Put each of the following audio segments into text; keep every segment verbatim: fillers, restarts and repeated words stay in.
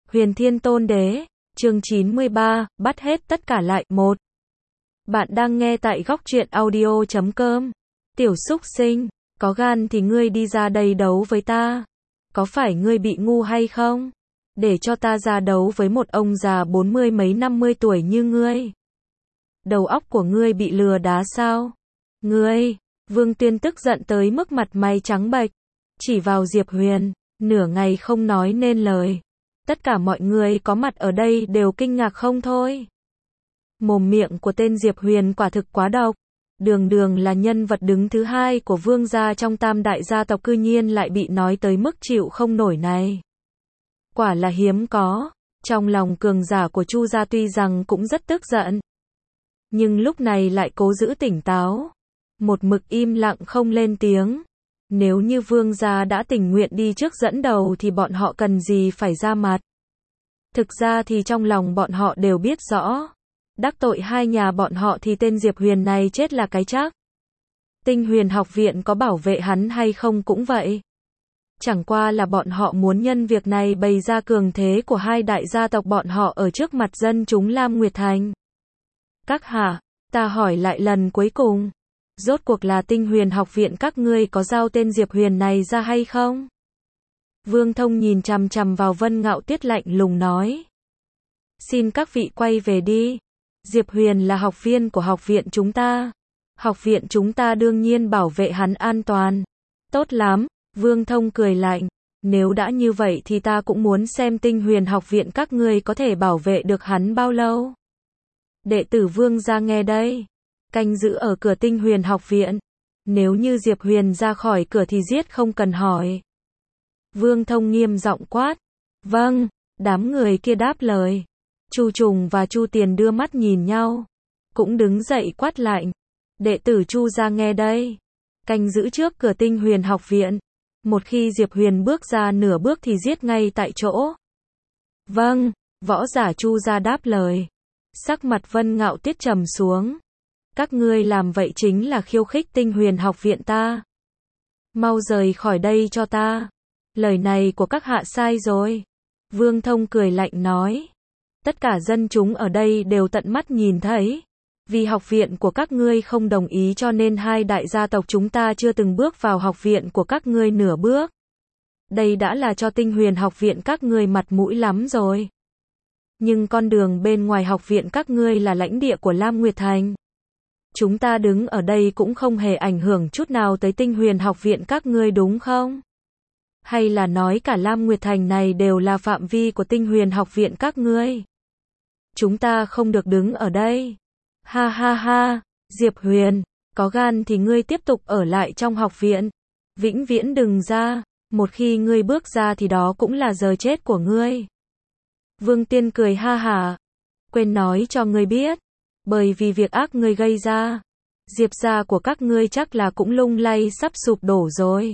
Huyền Thiên Tôn Đế, chương chín mươi ba, bắt hết tất cả lại, một. Bạn đang nghe tại góc truyện audio chấm com. Tiểu súc sinh, có gan thì ngươi đi ra đây đấu với ta. Có phải ngươi bị ngu hay không? Để cho ta ra đấu với một ông già bốn mươi mấy năm mươi tuổi như ngươi. Đầu óc của ngươi bị lừa đá sao? Ngươi, Vương Tuyên tức giận tới mức mặt mày trắng bệch, chỉ vào Diệp Huyền, nửa ngày không nói nên lời. Tất cả mọi người có mặt ở đây đều kinh ngạc không thôi. Mồm miệng của tên Diệp Huyền quả thực quá độc. Đường đường là nhân vật đứng thứ hai của vương gia trong tam đại gia tộc cư nhiên lại bị nói tới mức chịu không nổi này. Quả là hiếm có. Trong lòng cường giả của Chu gia tuy rằng cũng rất tức giận, nhưng lúc này lại cố giữ tỉnh táo. Một mực im lặng không lên tiếng. Nếu như vương gia đã tình nguyện đi trước dẫn đầu thì bọn họ cần gì phải ra mặt. Thực ra thì trong lòng bọn họ đều biết rõ. Đắc tội hai nhà bọn họ thì tên Diệp Huyền này chết là cái chắc. Tinh Huyền học viện có bảo vệ hắn hay không cũng vậy. Chẳng qua là bọn họ muốn nhân việc này bày ra cường thế của hai đại gia tộc bọn họ ở trước mặt dân chúng Lam Nguyệt Thành. Các hạ, ta hỏi lại lần cuối cùng. Rốt cuộc là Tinh Huyền học viện các ngươi có giao tên Diệp Huyền này ra hay không? Vương Thông nhìn chằm chằm vào Vân Ngạo Tuyết lạnh lùng nói. Xin các vị quay về đi. Diệp Huyền là học viên của học viện chúng ta. Học viện chúng ta đương nhiên bảo vệ hắn an toàn. Tốt lắm, Vương Thông cười lạnh. Nếu đã như vậy thì ta cũng muốn xem Tinh Huyền học viện các ngươi có thể bảo vệ được hắn bao lâu. Đệ tử Vương gia nghe đây. Canh giữ ở cửa Tinh Huyền học viện. Nếu như Diệp Huyền ra khỏi cửa thì giết không cần hỏi. Vương Thông nghiêm giọng quát. Vâng, đám người kia đáp lời. Chu Trùng và Chu Tiền đưa mắt nhìn nhau, cũng đứng dậy quát lạnh. Đệ tử Chu gia nghe đây. Canh giữ trước cửa Tinh Huyền học viện. Một khi Diệp Huyền bước ra nửa bước thì giết ngay tại chỗ. Vâng, võ giả Chu gia đáp lời. Sắc mặt Vân Ngạo Tuyết trầm xuống. Các ngươi làm vậy chính là khiêu khích Tinh Huyền học viện ta. Mau rời khỏi đây cho ta. Lời này của các hạ sai rồi. Vương Thông cười lạnh nói. Tất cả dân chúng ở đây đều tận mắt nhìn thấy. Vì học viện của các ngươi không đồng ý cho nên hai đại gia tộc chúng ta chưa từng bước vào học viện của các ngươi nửa bước. Đây đã là cho Tinh Huyền học viện các ngươi mặt mũi lắm rồi. Nhưng con đường bên ngoài học viện các ngươi là lãnh địa của Lam Nguyệt Thành. Chúng ta đứng ở đây cũng không hề ảnh hưởng chút nào tới Tinh Huyền học viện các ngươi đúng không? Hay là nói cả Lam Nguyệt Thành này đều là phạm vi của Tinh Huyền học viện các ngươi? Chúng ta không được đứng ở đây. Ha ha ha, Diệp Huyền, có gan thì ngươi tiếp tục ở lại trong học viện. Vĩnh viễn đừng ra, một khi ngươi bước ra thì đó cũng là giờ chết của ngươi. Vương Tiên cười ha hả. Quên nói cho ngươi biết. Bởi vì việc ác ngươi gây ra, Diệp gia của các ngươi chắc là cũng lung lay sắp sụp đổ rồi.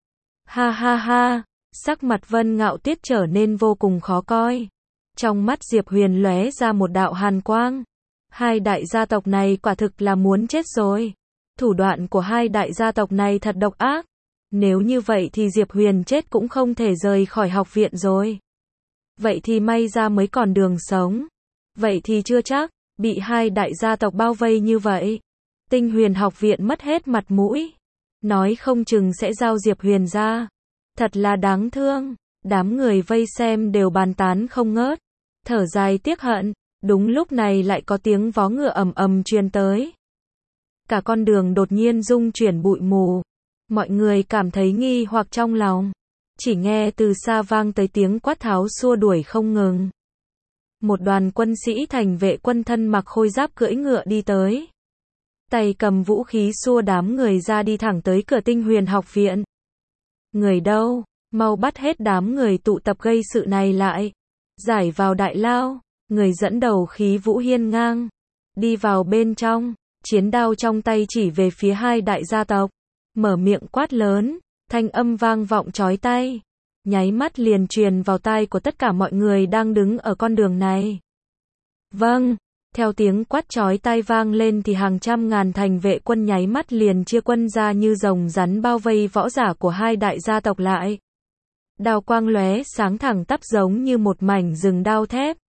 Ha ha ha, sắc mặt Vân Ngạo Tuyết trở nên vô cùng khó coi. Trong mắt Diệp Huyền lóe ra một đạo hàn quang. Hai đại gia tộc này quả thực là muốn chết rồi. Thủ đoạn của hai đại gia tộc này thật độc ác. Nếu như vậy thì Diệp Huyền chết cũng không thể rời khỏi học viện rồi. Vậy thì may ra mới còn đường sống. Vậy thì chưa chắc. Bị hai đại gia tộc bao vây như vậy, Tinh Huyền học viện mất hết mặt mũi. Nói không chừng sẽ giao Diệp Huyền ra. Thật là đáng thương. Đám người vây xem đều bàn tán không ngớt. Thở dài tiếc hận. Đúng lúc này lại có tiếng vó ngựa ầm ầm truyền tới. Cả con đường đột nhiên rung chuyển bụi mù. Mọi người cảm thấy nghi hoặc trong lòng. Chỉ nghe từ xa vang tới tiếng quát tháo xua đuổi không ngừng. Một đoàn quân sĩ thành vệ quân thân mặc khôi giáp cưỡi ngựa đi tới. Tay cầm vũ khí xua đám người ra đi thẳng tới cửa Tinh Huyền học viện. Người đâu? Mau bắt hết đám người tụ tập gây sự này lại. Giải vào đại lao. Người dẫn đầu khí vũ hiên ngang. Đi vào bên trong. Chiến đao trong tay chỉ về phía hai đại gia tộc. Mở miệng quát lớn. Thanh âm vang vọng chói tai. Nháy mắt liền truyền vào tai của tất cả mọi người đang đứng ở con đường này. Vâng, theo tiếng quát chói tai vang lên thì hàng trăm ngàn thành vệ quân nháy mắt liền chia quân ra như rồng rắn bao vây võ giả của hai đại gia tộc lại. Đao quang lóe sáng thẳng tắp giống như một mảnh rừng đao thép.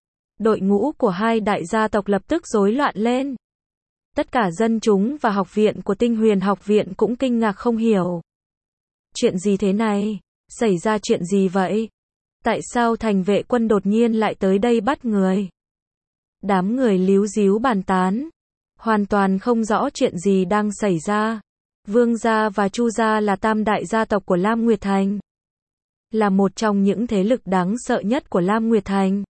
Đội ngũ của hai đại gia tộc lập tức rối loạn lên. Tất cả dân chúng và học viện của Tinh Huyền học viện cũng kinh ngạc không hiểu. Chuyện gì thế này? Xảy ra chuyện gì vậy? Tại sao thành vệ quân đột nhiên lại tới đây bắt người? Đám người líu díu bàn tán. Hoàn toàn không rõ chuyện gì đang xảy ra. Vương gia và Chu gia là tam đại gia tộc của Lam Nguyệt Thành. Là một trong những thế lực đáng sợ nhất của Lam Nguyệt Thành.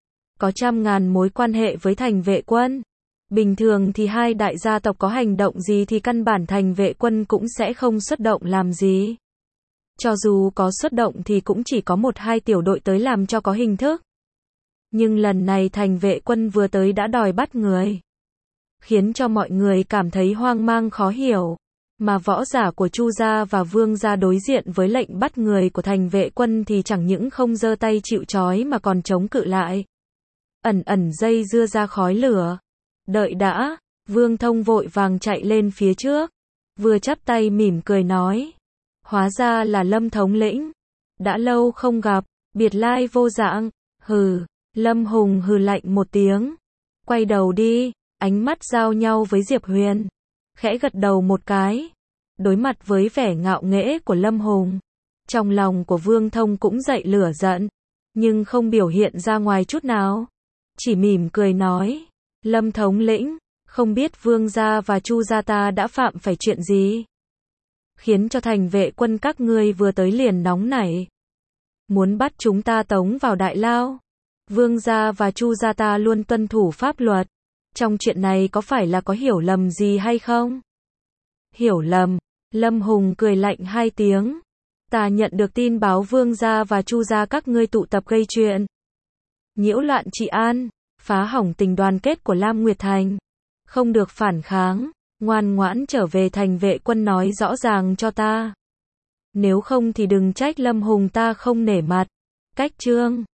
Có trăm ngàn mối quan hệ với thành vệ quân. Bình thường thì hai đại gia tộc có hành động gì thì căn bản thành vệ quân cũng sẽ không xuất động làm gì. Cho dù có xuất động thì cũng chỉ có một hai tiểu đội tới làm cho có hình thức. Nhưng lần này thành vệ quân vừa tới đã đòi bắt người. Khiến cho mọi người cảm thấy hoang mang khó hiểu. Mà võ giả của Chu gia và Vương gia đối diện với lệnh bắt người của thành vệ quân thì chẳng những không giơ tay chịu trói mà còn chống cự lại. Ẩn ẩn dây dưa ra khói lửa. Đợi đã, Vương Thông vội vàng chạy lên phía trước. Vừa chắp tay mỉm cười nói. Hóa ra là Lâm thống lĩnh. Đã lâu không gặp, biệt lai vô dạng. Hừ, Lâm Hùng hừ lạnh một tiếng. Quay đầu đi, ánh mắt giao nhau với Diệp Huyền. Khẽ gật đầu một cái. Đối mặt với vẻ ngạo nghễ của Lâm Hùng. Trong lòng của Vương Thông cũng dậy lửa giận. Nhưng không biểu hiện ra ngoài chút nào. Chỉ mỉm cười nói. Lâm thống lĩnh, không biết Vương gia và Chu gia ta đã phạm phải chuyện gì? Khiến cho thành vệ quân các ngươi vừa tới liền nóng nảy. Muốn bắt chúng ta tống vào đại lao. Vương gia và Chu gia ta luôn tuân thủ pháp luật. Trong chuyện này có phải là có hiểu lầm gì hay không? Hiểu lầm, Lâm Hùng cười lạnh hai tiếng. Ta nhận được tin báo Vương gia và Chu gia các ngươi tụ tập gây chuyện. Nhiễu loạn trị an, phá hỏng tình đoàn kết của Lam Nguyệt Thành. Không được phản kháng, ngoan ngoãn trở về thành vệ quân nói rõ ràng cho ta. Nếu không thì đừng trách Lâm Hùng ta không nể mặt. Cách chương